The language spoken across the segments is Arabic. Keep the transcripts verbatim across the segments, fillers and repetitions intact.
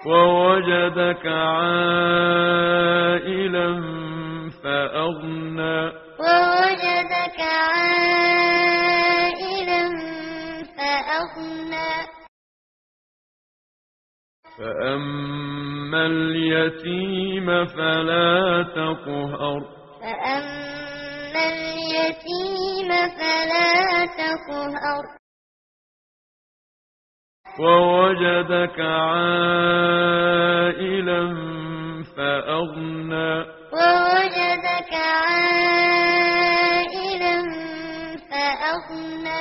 ووجدك عائلا فأغنى ووجدك عائلا فأغنى فأما اليتيم فلا تقهر فأما اليتيم فلا تقهر ووجدك عائلا فأغنى ووجدك عائلا فأغنى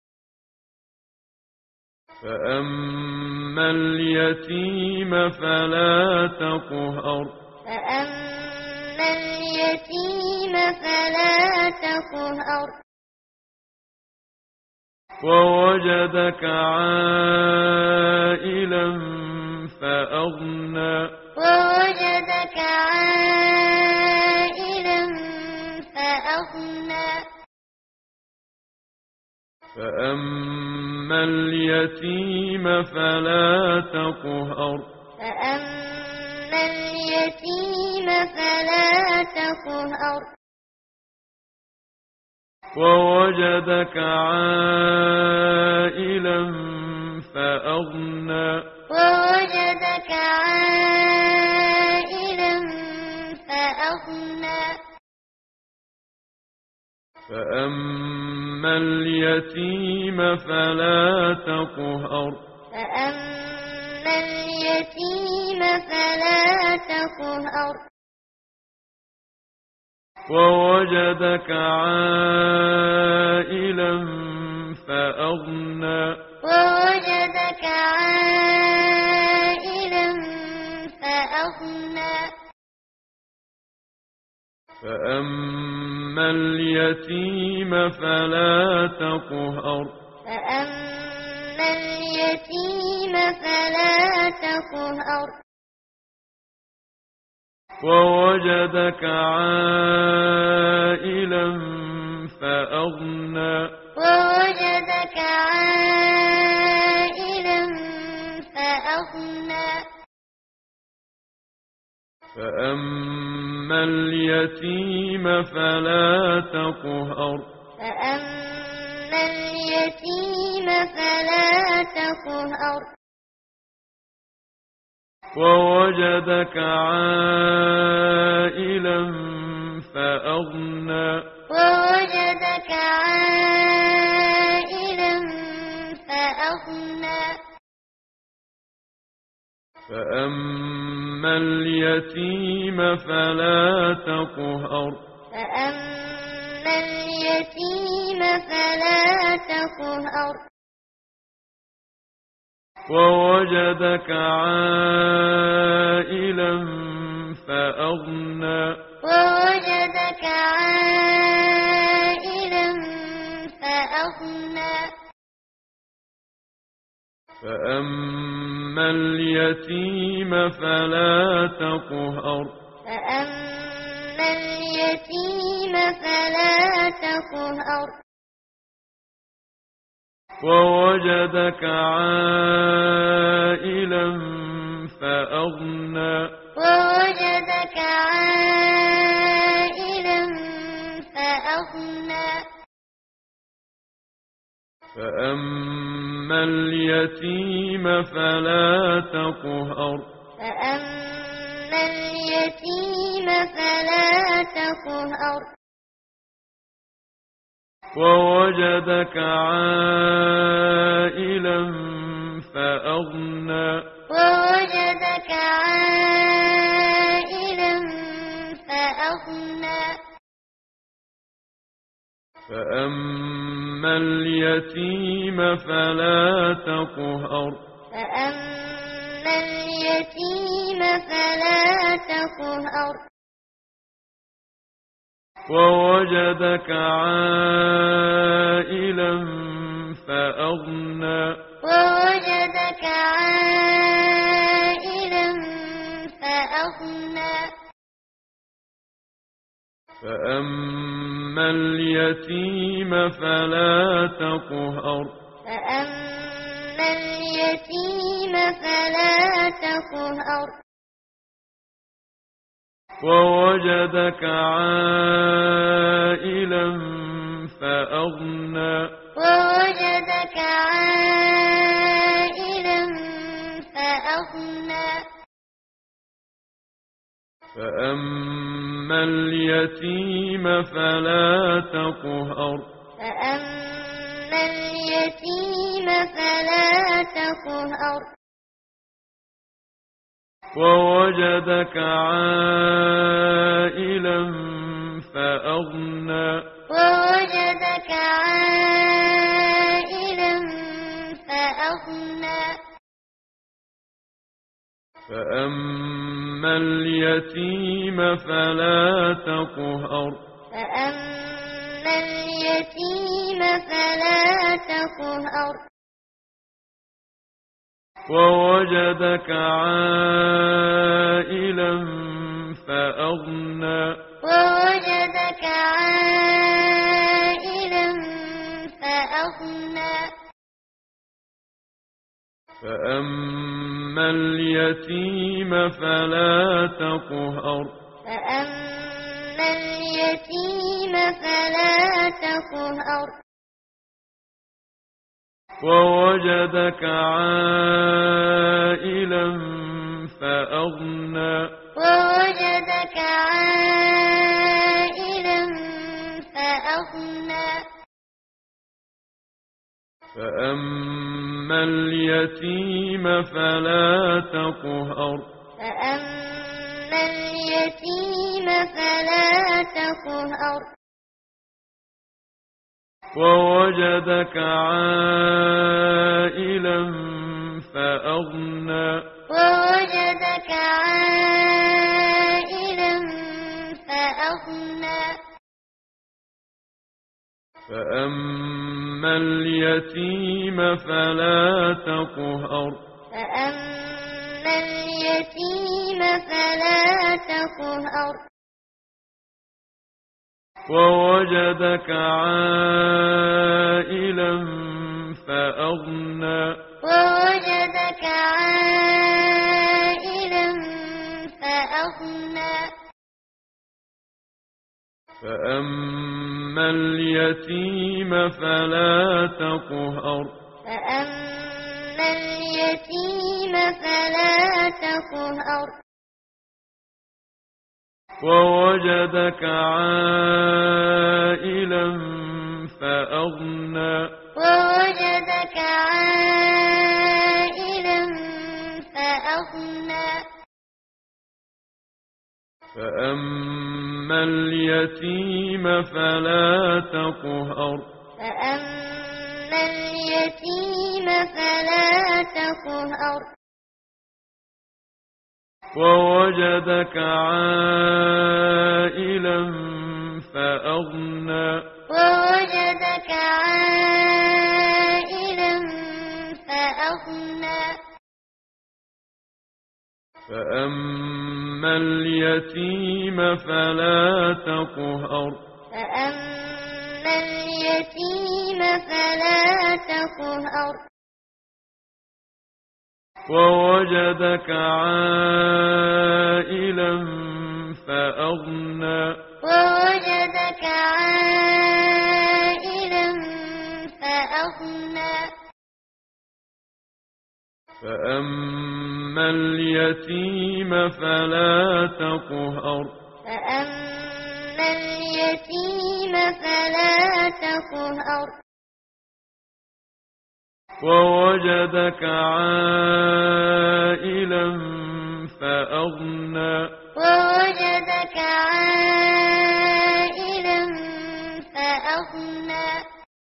فأما اليتيم فلا تقهر فأما اليتيم فلا تقهر ووجدك عائلا فأغنى ووجدك عائلا فأغنى فأما اليتيم فلا تقهر فأما اليتيم فلا تقهر ووجدك عائلا فأغنى ووجدك عائلا فأغنى فأما اليتيم فلا تقهر فأما اليتيم فلا تقهر ووجدك عائلا فأغنى ووجدك عائلا فأغنى فأما اليتيم فلا تقهر فأما اليتيم فلا تقهر ووجدك عائلا فأغنى ووجدك عائلا فأغنى فأما اليتيم فلا تقهر فأما اليتيم فلا تقهر ووجدك عائلا فأغنى ووجدك عائلا فأغنى فأما اليتيم فلا تقهر فأما اليتيم فلا تقهر ووجدك عائلا فأغنى ووجدك عائلا فأغنى فأما اليتيم فلا تقهر فأما اليتيم فلا تقهر ووجدك عائلا فأغنى ووجدك عائلا فأغنى فأما اليتيم فلا تقهر فأما اليتيم فلا تقهر ووجدك عائلا فأغنى ووجدك عائلا فأغنى اليتيم فلا تقهر ووجدك عائلا فأغنى ووجدك عائلا فأغنى فأما اليتيم فلا تقهر فأما اليتيم فلا تقهر ووجدك عائلا فأغنى ووجدك عائلا فأغنى فأما اليتيم فلا تقهر فأما اليتيم فلا تقهر ووجدك عائلا فأغنى ووجدك عائلا فأغنى فأما اليتيم فلا تقهر فأما اليتيم فلا تقهر ووجدك عائلا فأغنى ووجدك عائلا فأغنى فأما اليتيم فلا تقهر فأما اليتيم فلا تقهر ووجدك عائلا فأغنى ووجدك عائلا فأغنى فأما اليتيم فلا تقهر فأما اليتيم فلا تقهر ووجدك عائلا فأغنى ووجدك عائلا فأغنى فأما اليتيم فلا تقهر فأما اليتيم فلا تقهر ووجدك عائلا فأغنى ووجدك عائلا فأغنى فأما اليتيم فلا تقهر فأما اليتيم فلا تقهر ووجدك عائلا فأغنى ووجدك عائلا فأغنى فأما اليتيم فلا تقهر فأما اليتيم فلا تقهر ووجدك عائلا فأغنى ووجدك عائلا فأغنى فأما اليتيم فلا تقهر فأما اليتيم فلا تقهر ووجدك عائلا فأغنى ووجدك عائلا فأغنى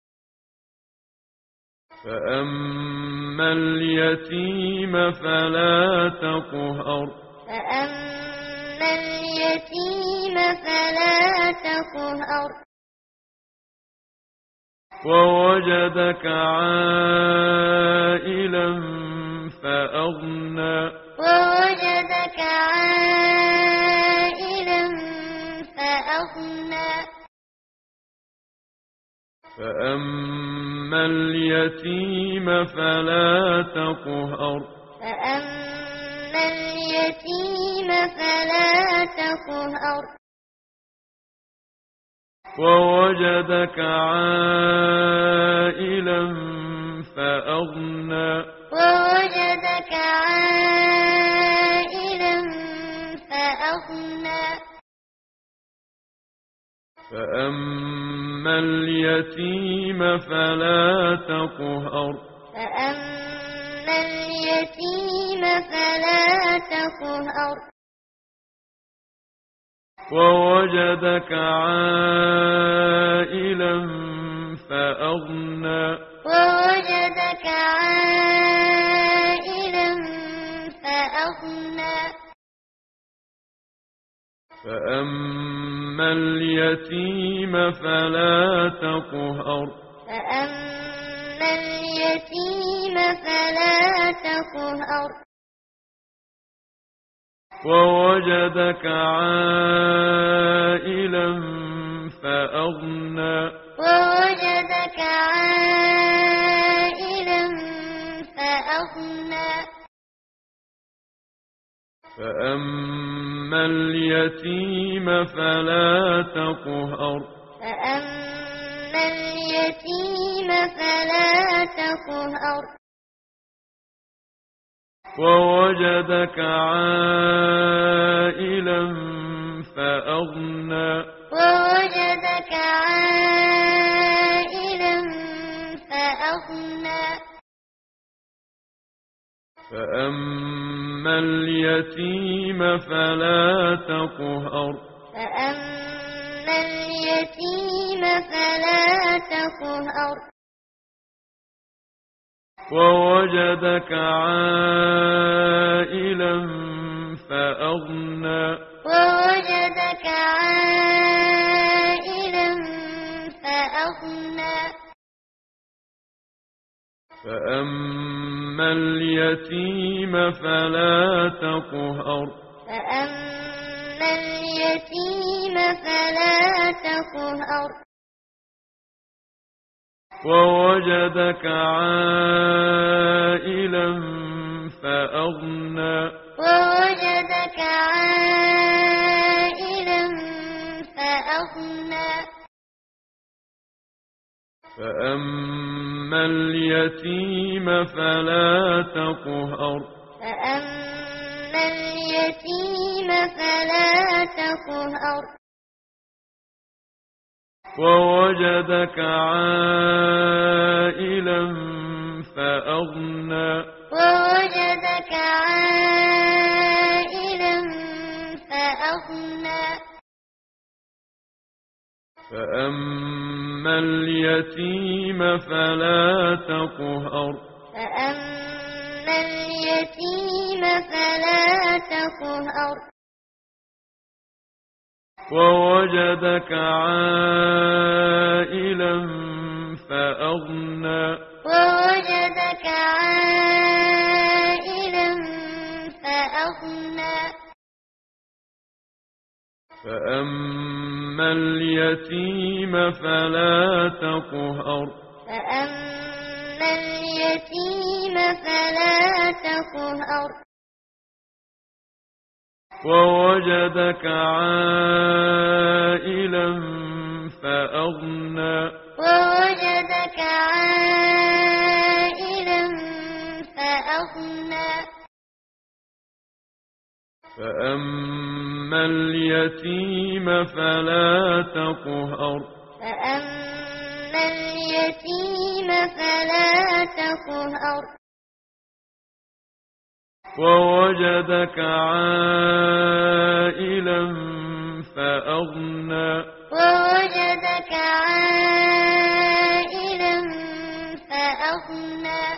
فأما اليتيم فلا تقهر فأما اليتيم فلا تقهر ووجدك عائلا فأغنى ووجدك عائلا فأغنى فأما فأما اليتيم فلا تقهر فأما اليتيم فلا تقهر ووجدك عائلا فأغنى ووجدك عائلا فأغنى فأما اليتيم فلا تقهر فأما اليتيم فلا تقهر ووجدك عائلا فأغنى ووجدك عائلا فأغنى فأما اليتيم فلا تقهر فأما اليتيم فلا تقهر ووجدك عائلا فأغنى ووجدك عائلا فأغنى فأما اليتيم فلا تقهر فأما اليتيم فلا تقهر ووجدك عائلا فأغنى ووجدك عائلا فأغنى فأما اليتيم فلا تقهر فأما اليتيم فلا تقهر ووجدك عائلا فأغنى ووجدك عائلا فأغنى فأما اليتيم فلا تقهر فأما اليتيم فلا تقهر ووجدك عائلا فأغنى ووجدك عائلا فأغنى فأما اليتيم فلا تقهر فأما اليتيم فلا تقهر ووجدك عائلا فأغنى ووجدك عائلا فأغنى فأما اليتيم فلا تقهر فأما اليتيم فلا تقهر ووجدك عائلا فأغنى ووجدك عائلا فأغنى فأما اليتيم فلا تقهر فأما اليتيم فلا تقهر ووجدك عائلا فأغنى ووجدك عائلا فأغنى فأما اليتيم فلا تقهر فأما اليتيم فلا تقهر ووجدك عائلا فأغنى ووجدك عائلا فأغنى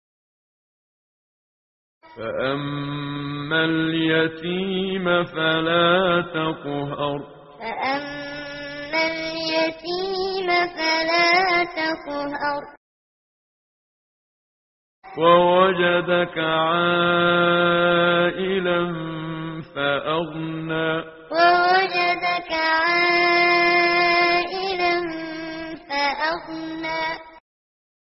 فأما اليتيم فلا تقهر فأما اليتيم فلا تقهر ووجدك عائلا فأغنى ووجدك عائلا فأغنى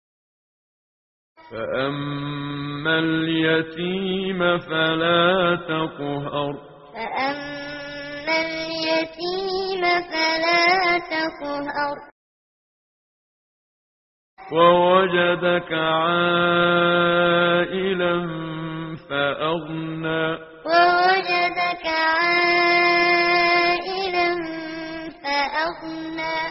اليتيم فلا تقهر فأما اليتيم فلا تقهر ووجدك عائلا فأغنى ووجدك عائلا فأغنى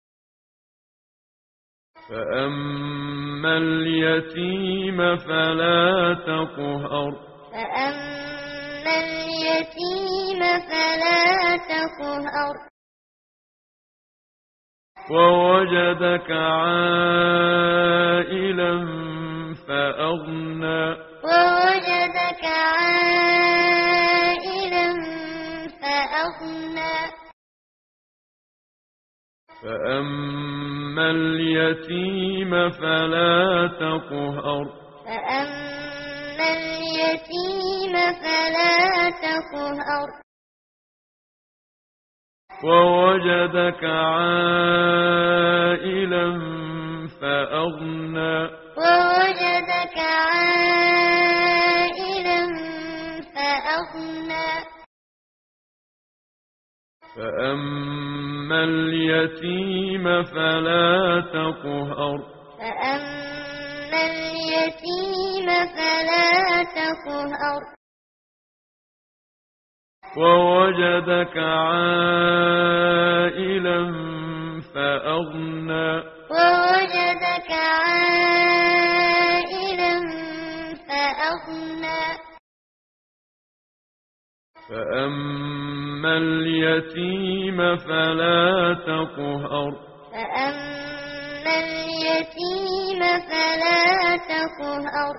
فأما اليتيم فلا تقهر فأما اليتيم فلا تقهر ووجدك عائلا فأغنى ووجدك عائلا فأغنى فأما اليتيم فلا تقهر فأما اليتيم فلا تقهر ووجدك عائلا فأغنى ووجدك عائلا فأغنى فأما اليتيم فلا تقهر فأما اليتيم فلا تقهر ووجدك عائلا فأغنى ووجدك عائلا فأغنى فأما اليتيم فلا تقهر فأما اليتيم فلا تقهر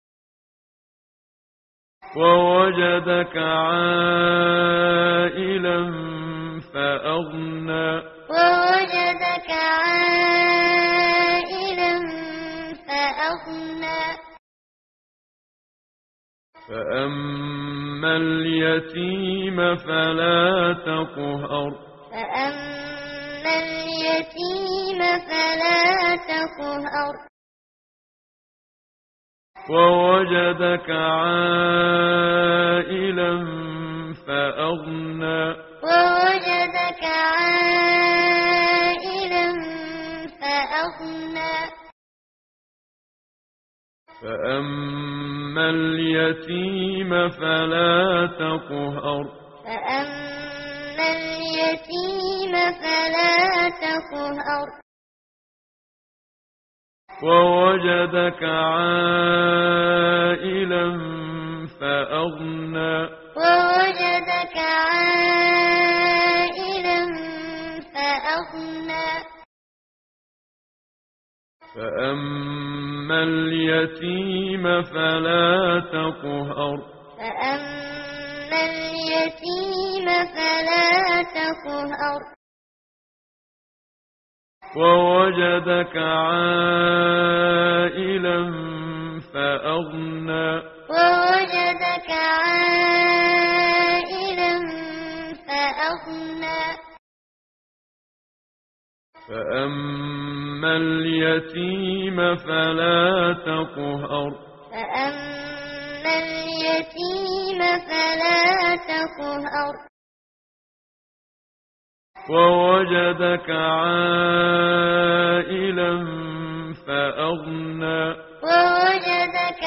ووجدك عائلا فأغنى ووجدك عائلا فأغنى فأما اليتيم فلا تقهر فأما اليتيم فلا تقهر ووجدك عائلا فأغنى ووجدك عائلا فأغنى فأما اليتيم فلا تقهر فأما اليتيم فلا تقهر ووجدك عائلا فأغنى ووجدك عائلا فأغنى فأما اليتيم فلا تقهر فأما اليتيم فلا تقهر ووجدك عائلا فأغنى ووجدك عائلا فأغنى فأما اليتيم فلا تقهر فأما اليتيم فلا تقهر ووجدك عائلا فأغنى ووجدك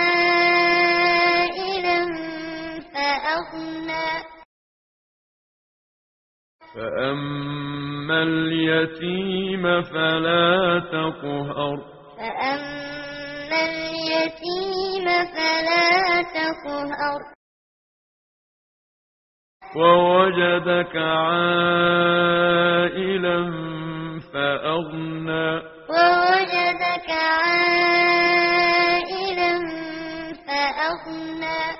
عائلا فأغنى فأما اليتيم فلا تقهر فأما اليتيم فلا تقهر ووجدك عائلا فأغنى ووجدك عائلا فأغنى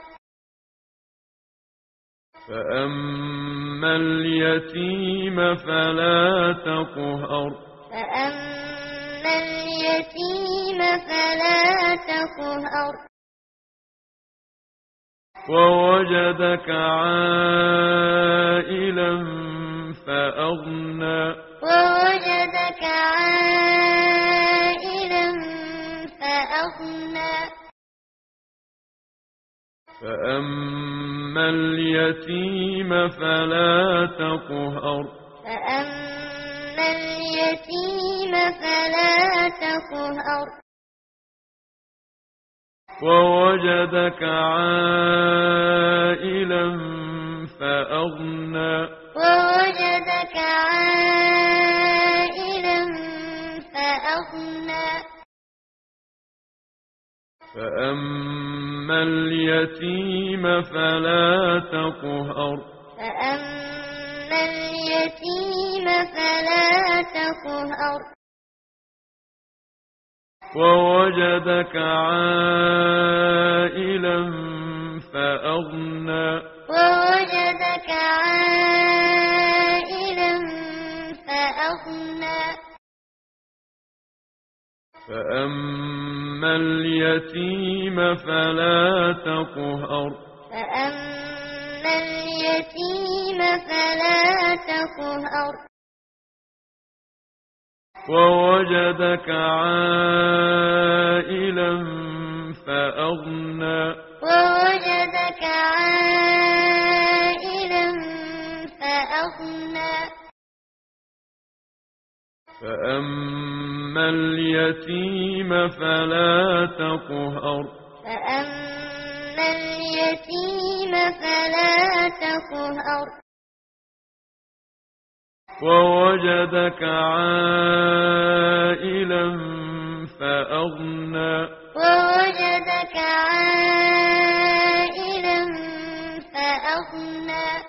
فأما اليتيم فلا تقهر فأما اليتيم فلا تقهر ووجدك عائلا فأغنى ووجدك عائلا فأغنى فأما اليتيم فلا تقهر فأما اليتيم فلا تقهر ووجدك عائلا فأغنى ووجدك عائلا فأغنى فأما اليتيم فلا تقهر فأما اليتيم فلا تقهر ووجدك عائلا فأغنى ووجدك عائلا فأغنى فأما اليتيم فلا تقهر فأما اليتيم فلا تقهر ووجدك عائلا فأغنى ووجدك عائلا فأغنى فأما اليتيم فلا تقهر فأما اليتيم فلا تقهر ووجدك عائلا فأغنى ووجدك عائلا فأغنى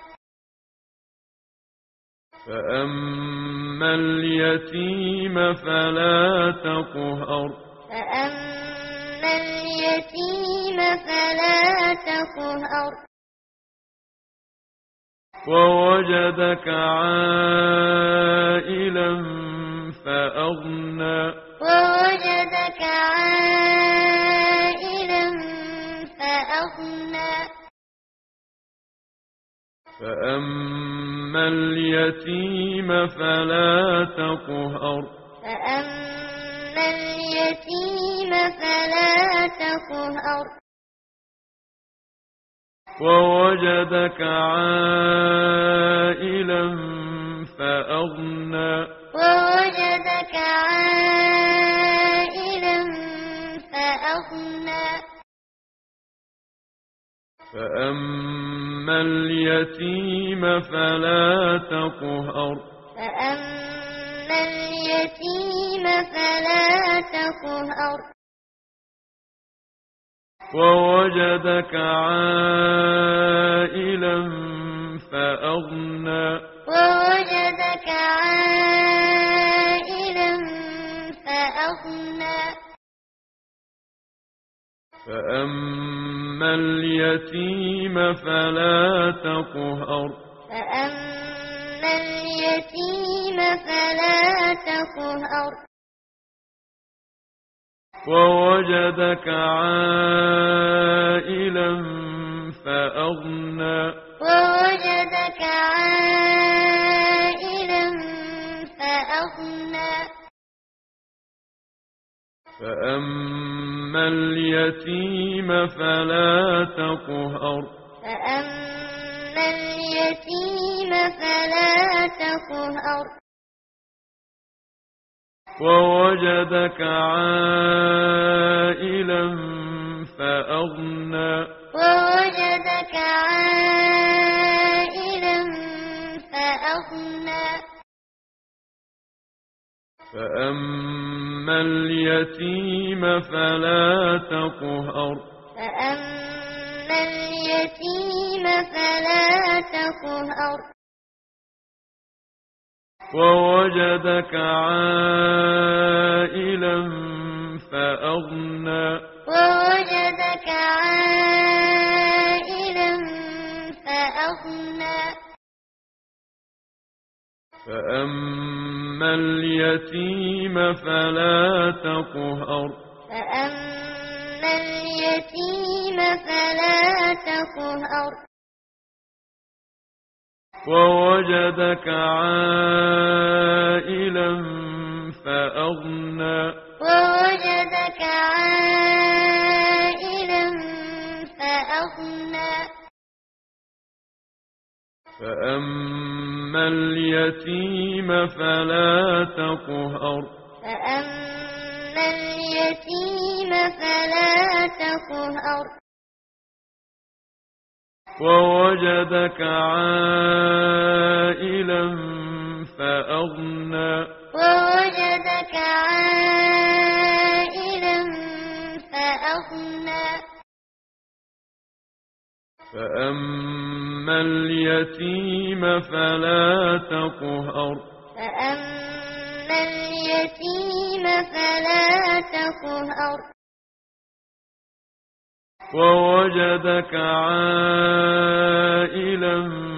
فأما اليتيم فلا تقهر فأما اليتيم فلا تقهر ووجدك عائلا فأغنى ووجدك عائلا فأغنى فأما اليتيم فلا تقهر فأما اليتيم فلا تقهر ووجدك عائلا فأغنى ووجدك عائلا فأغنى فأما اليتيم فلا تقهر فأما اليتيم فلا تقهر ووجدك عائلا فأغنى ووجدك عائلا فأغنى فأما اليتيم فلا تقهر فأما اليتيم فلا تقهر ووجدك عائلا فأغنى ووجدك عائلا فأغنى فأما اليتيم فلا تقهر فأما اليتيم فلا تقهر ووجدك عائلا فأغنى ووجدك عائلا فأغنى فأما اليتيم فلا تقهر فأما اليتيم فلا تقهر ووجدك عائلا فأغنى ووجدك عائلا فأغنى فأما اليتيم فلا تقهر فأما اليتيم فلا تقهر ووجدك عائلا فأغنى ووجدك عائلا فأغنى فأغنى فأما اليتيم فلا تقهر فأما اليتيم فلا تقهر ووجدك عائلا فأغنى ووجدك عائلا فأغنى فأما اليتيم فلا تقهر فأما اليتيم فلا تقهر ووجدك عائلا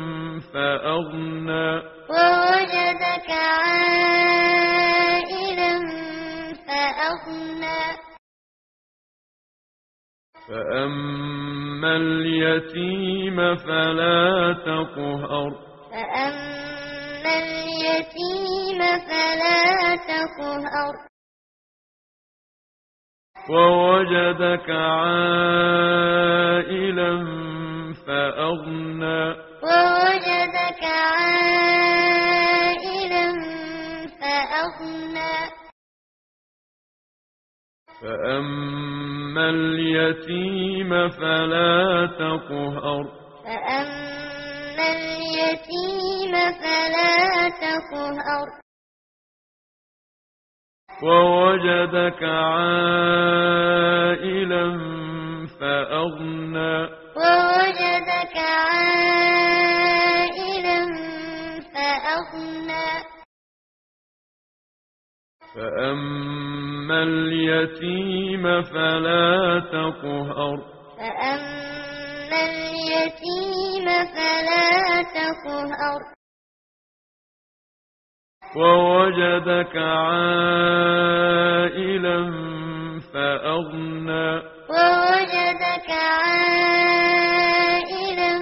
فأغنى ووجدك عائلا فأغنى فأما اليتيم فلا تقهر فأما اليتيم فلا تقهر ووجدك عائلا فأغنى ووجدك عائلا فأغنى فأما اليتيم فلا تقهر فأما اليتيم فلا تقهر ووجدك عائلا فأغنى ووجدك عائلا فأغنى فأما اليتيم فلا تقهر فأما اليتيم فلا تقهر ووجدك عائلا فأغنى ووجدك عائلا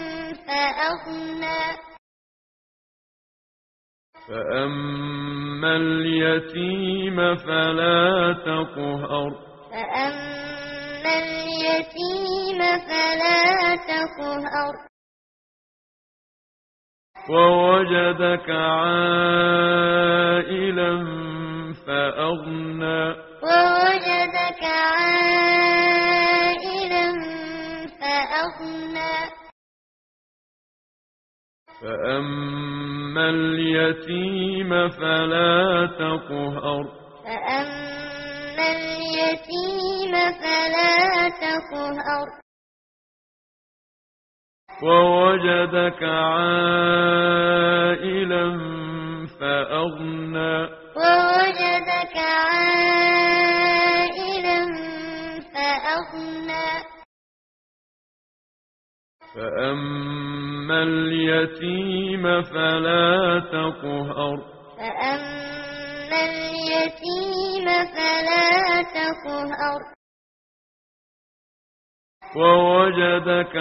فأغنى فأما اليتيم فلا تقهر فأما اليتيم فلا تقهر ووجدك عائلا فأغنى ووجدك عائلا فأغنى فأما اليتيم فلا تقهر فأما اليتيم فلا تقهر ووجدك عائلا فأغنى ووجدك عائلا فأغنى فأما اليتيم فلا تقهر فأما اليتيم فلا تقهر ووجدك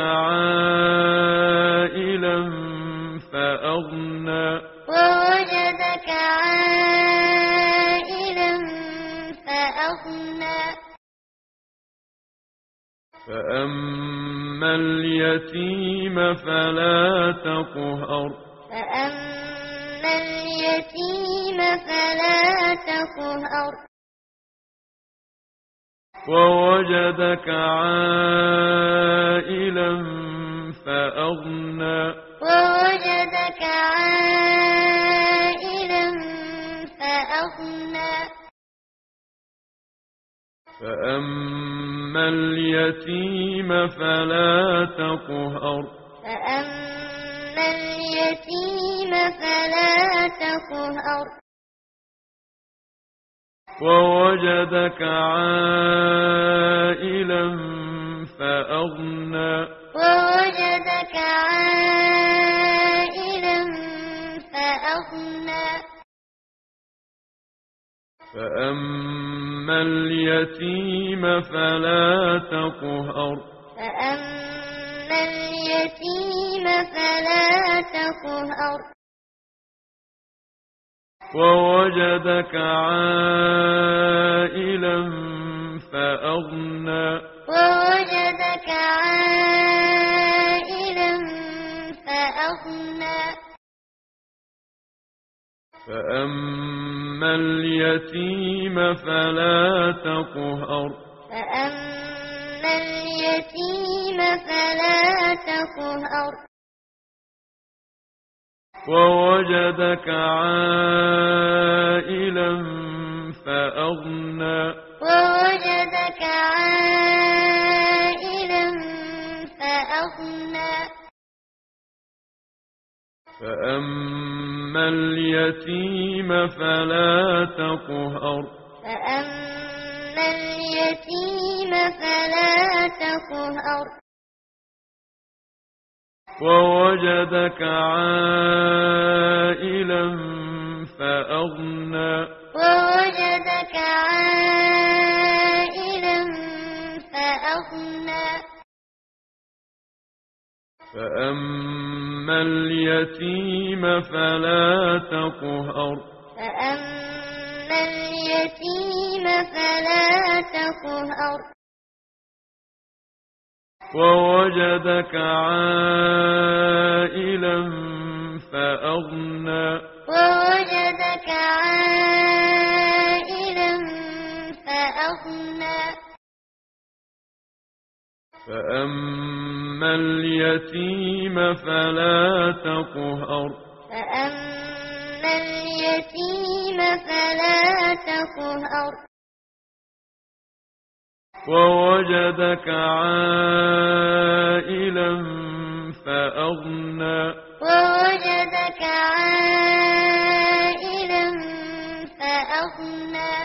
عائلا فأغنى ووجدك عائلا فأغنى فأما اليتيم فلا تقهر فأما اليتيم فلا تقهر ووجدك عائلا فأغنى ووجدك عائلا فأغنى فأما اليتيم فلا تقهر فأما اليتيم فلا تقهر ووجدك عائلا فأغنى ووجدك عائلا فأغنى فأما اليتيم فلا تقهر فأما اليتيم فلا تقهر ووجدك عائلا فأغنى ووجدك عائلا فأغنى فأما اليتيم فلا تقهر فأما اليتيم فلا تقهر ووجدك عائلا فأغنى ووجدك عائلا فأغنى فأما اليتيم فلا تقهر فأما اليتيم فلا تقهر ووجدك عائلا فأغنى ووجدك عائلا فأغنى فأما اليتيم فلا تقهر فأما اليتيم فلا تقهر ووجدك عائلا فأغنى ووجدك عائلا فأغنى فأما اليتيم فلا تقهر فأما اليتيم فلا تقهر ووجدك عائلا فأغنى ووجدك عائلا فأغنى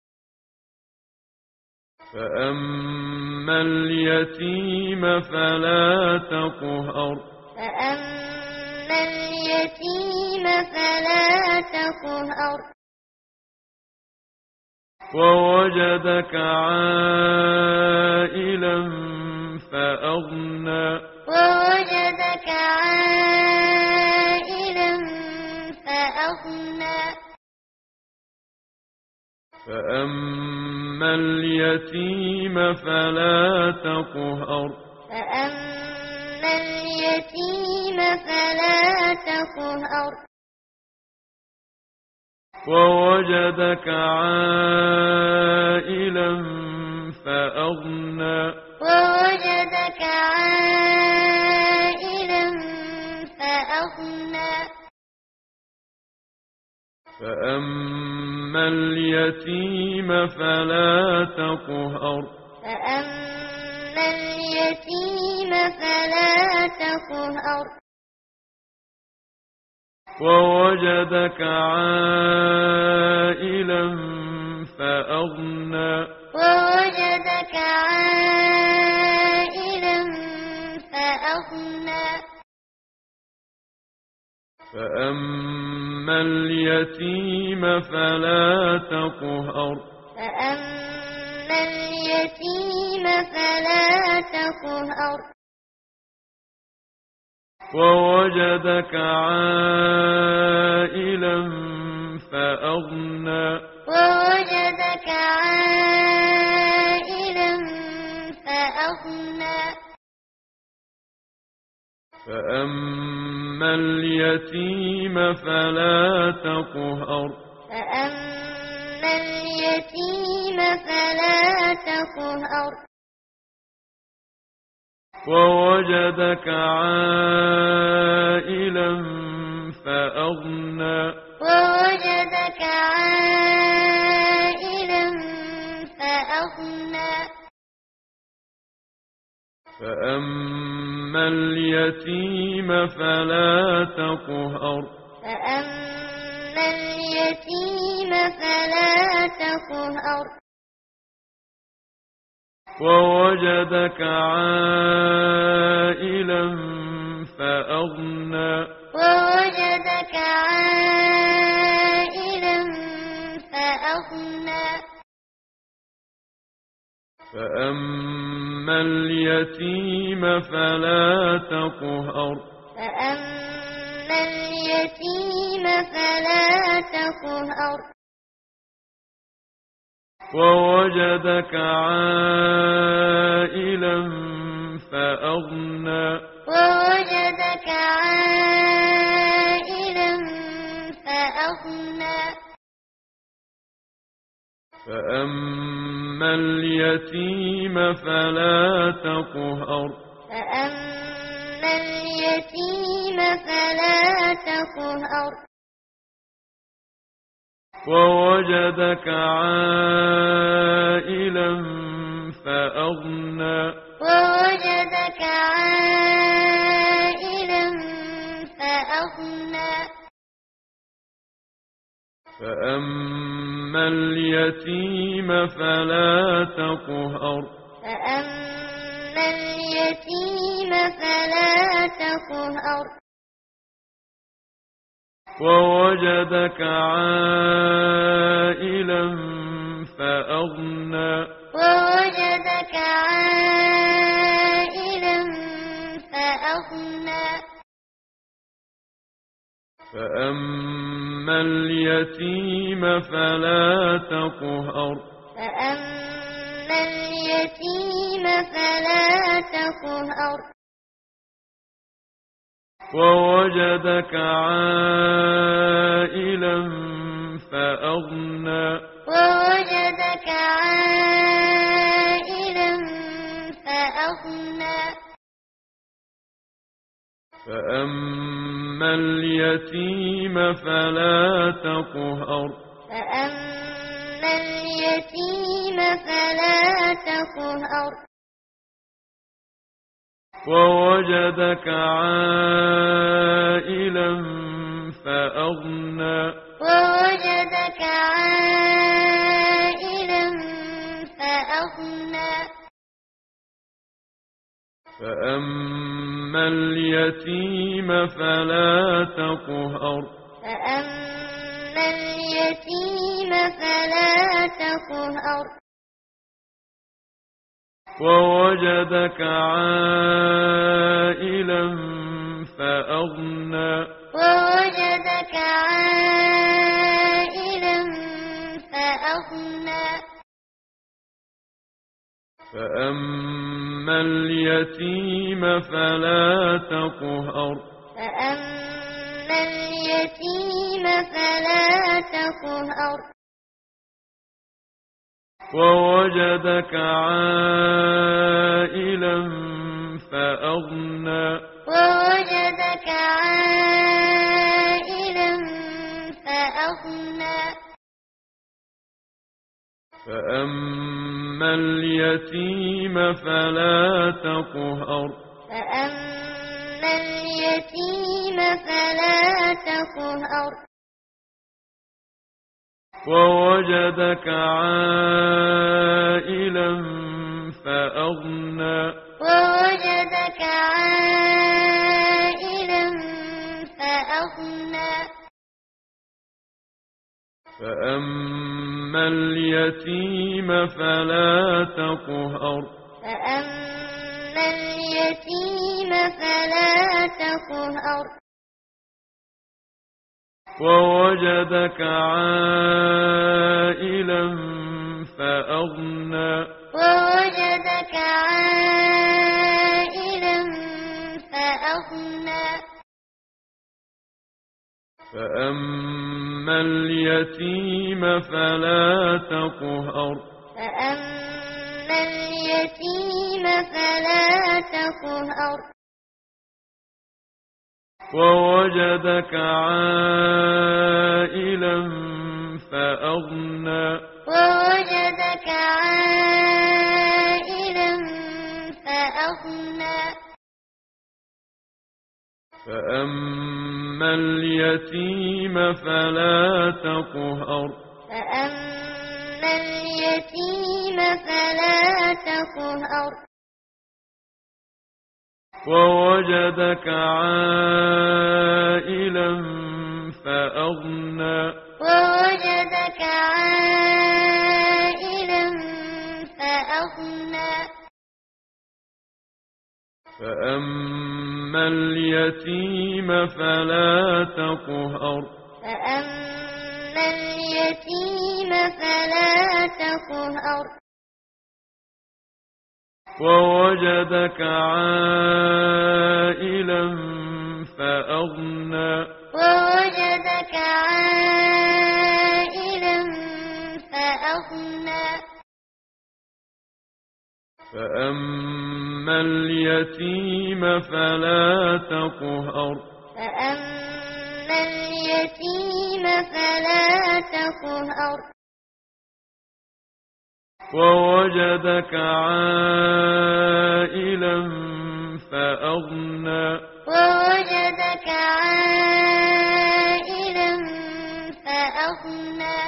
فأما اليتيم فلا تقهر فأما اليتيم فلا تقهر ووجدك عائلا فأغنى ووجدك عائلا فأغنى فأما اليتيم فلا تقهر فأما اليتيم فلا تقهر ووجدك عائلا فأغنى ووجدك عائلا فأغنى فأما اليتيم فلا تقهر فأما اليتيم فلا تقهر ووجدك عائلا فأغنى ووجدك عائلا فأغنى فأما اليتيم فلا تقهر فأما اليتيم فلا تقهر ووجدك عائلا فأغنى ووجدك عائلا فأغنى فأما اليتيم فلا تقهر فأما اليتيم فلا تقهر ووجدك عائلا فأغنى ووجدك عائلا فأغنى فأما اليتيم فلا تقهر فأما اليتيم فلا تقهر ووجدك عائلا فأغنى ووجدك عائلا فأغنى فأما اليتيم فلا تقهر فأما اليتيم فلا تقهر ووجدك عائلا فأغنى ووجدك عائلا فأغنى فأما اليتيم فلا تقهر فأما اليتيم فلا تقهر ووجدك عائلا فأغنى ووجدك عائلا فأغنى فأما اليتيم فلا تقهر فأما اليتيم فلا تقهر ووجدك عائلا فأغنى ووجدك عائلا فأغنى فأما اليتيم فلا تقهر فأما اليتيم فلا تقهر ووجدك عائلا فأغنى ووجدك عائلا فأغنى فأما اليتيم فلا تقهر فأما اليتيم فلا تقهر ووجدك عائلا فأغنى ووجدك عائلا فأغنى فأما اليتيم فلا تقهر فأما اليتيم فلا تقهر ووجدك عائلا فأغنى ووجدك عائلا فأغنى فأما اليتيم فلا تقهر فأما اليتيم فلا تقهر ووجدك عائلا فأغنى ووجدك عائلا فأغنى فأما اليتيم فلا تقهر فأما اليتيم فلا تقهر ووجدك عائلا فأغنى ووجدك عائلا فأغنى فأما اليتيم فلا تقهر فأما اليتيم فلا تقهر ووجدك عائلا فأغنى ووجدك عائلا فأغنى فأما اليتيم فلا تقهر فأما اليتيم فلا تقهر ووجدك عائلا فأغنى ووجدك عائلا فأغنى فأما اليتيم فلا تقهر فأما اليتيم فلا تقهر ووجدك عائلا فأغنى ووجدك عائلا فأغنى فأما اليتيم فلا تقهر فأما اليتيم فلا تقهر ووجدك عائلا فأغنى ووجدك عائلا فأغنى فأما اليتيم فلا تقهر فأما اليتيم فلا تقهر ووجدك عائلا فأغنى ووجدك عائلا فأغنى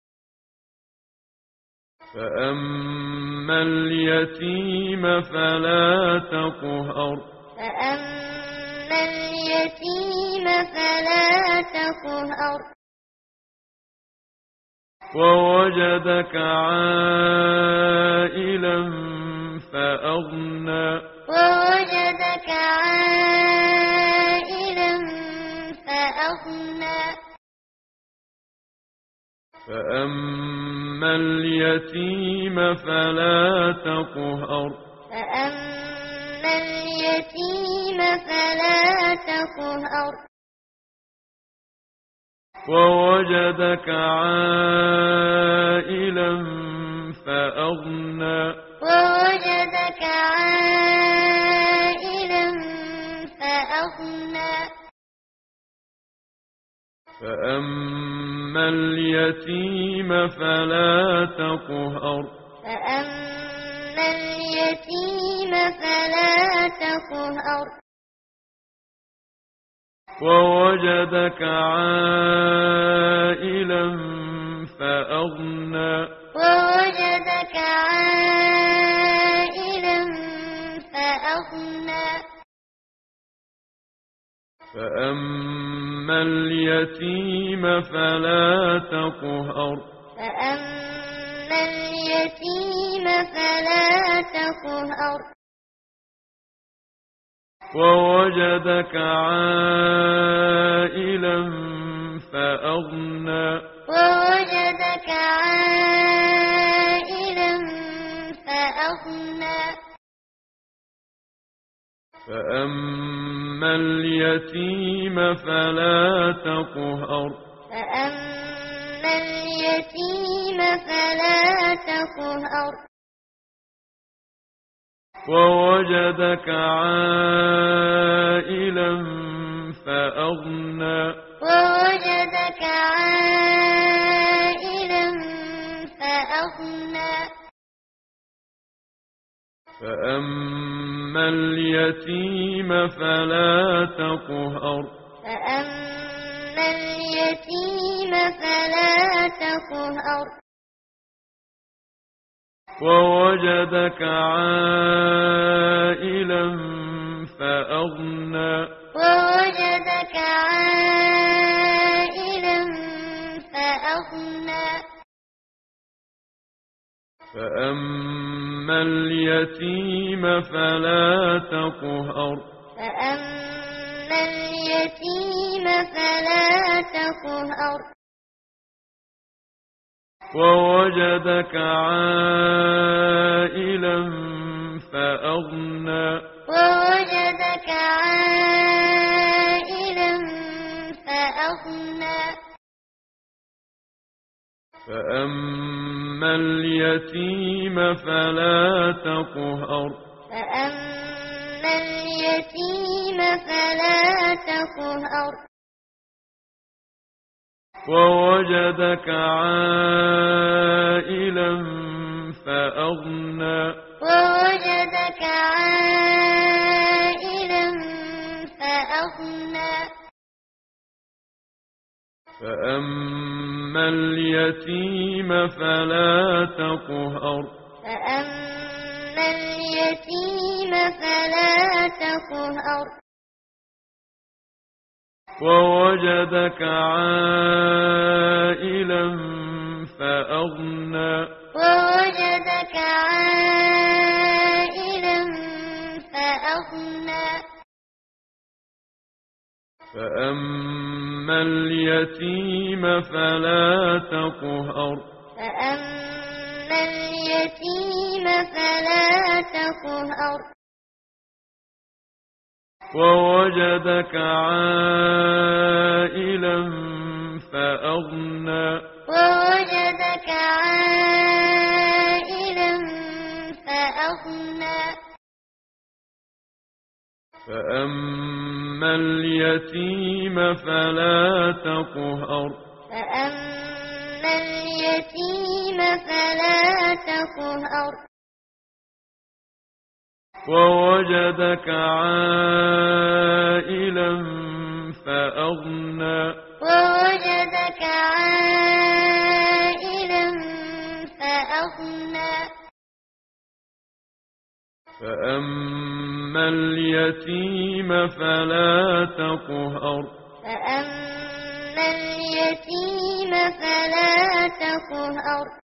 فأما اليتيم فلا تقهر فأما اليتيم فلا تقهر ووجدك عائلا فأغنى ووجدك عائلا فأغنى فأما اليتيم فلا تقهر فأما اليتيم فلا تقهر ووجدك عائلا فأغنى ووجدك عائلا فأغنى فأما اليتيم فلا تقهر فأما اليتيم فلا تقهر ووجدك عائلا فأغنى ووجدك عائلا فأغنى فأما اليتيم فلا تقهر فأما اليتيم فلا تقهر ووجدك عائلا فأغنى ووجدك عائلا فأغنى فأما اليتيم فلا تقهر فأما اليتيم فلا تقهر ووجدك عائلا فأغنى ووجدك عائلا فأغنى فأما اليتيم فلا تقهر فأما اليتيم فلا تقهر ووجدك عائلا فأغنى ووجدك عائلا فأغنى فأما اليتيم فلا تقهر فأما اليتيم فلا تقهر ووجدك عائلا فأغنى ووجدك عائلا فأغنى فأما اليتيم فلا تقهر فأما اليتيم فلا تقهر ووجدك عائلا فأغنى ووجدك عائلا فأغنى فأما اليتيم فلا تقهر فأما اليتيم فلا تقهر ووجدك عائلا فأغنى ووجدك عائلا فأغنى فأما اليتيم فلا تقهر فأما اليتيم فلا تقهر ووجدك عائلا فأغنى ووجدك عائلا فأغنى فأما اليتيم فلا تقهر فأما اليتيم فلا تقهر ووجدك عائلا فأغنى ووجدك عائلا فأغنى فأما اليتيم فلا تقهر فأما اليتيم فلا تقهر